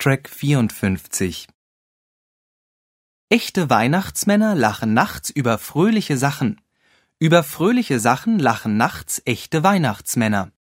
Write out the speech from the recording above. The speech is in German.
Track 54. Echte Weihnachtsmänner lachen nachts über fröhliche Sachen. Über fröhliche Sachen lachen nachts echte Weihnachtsmänner.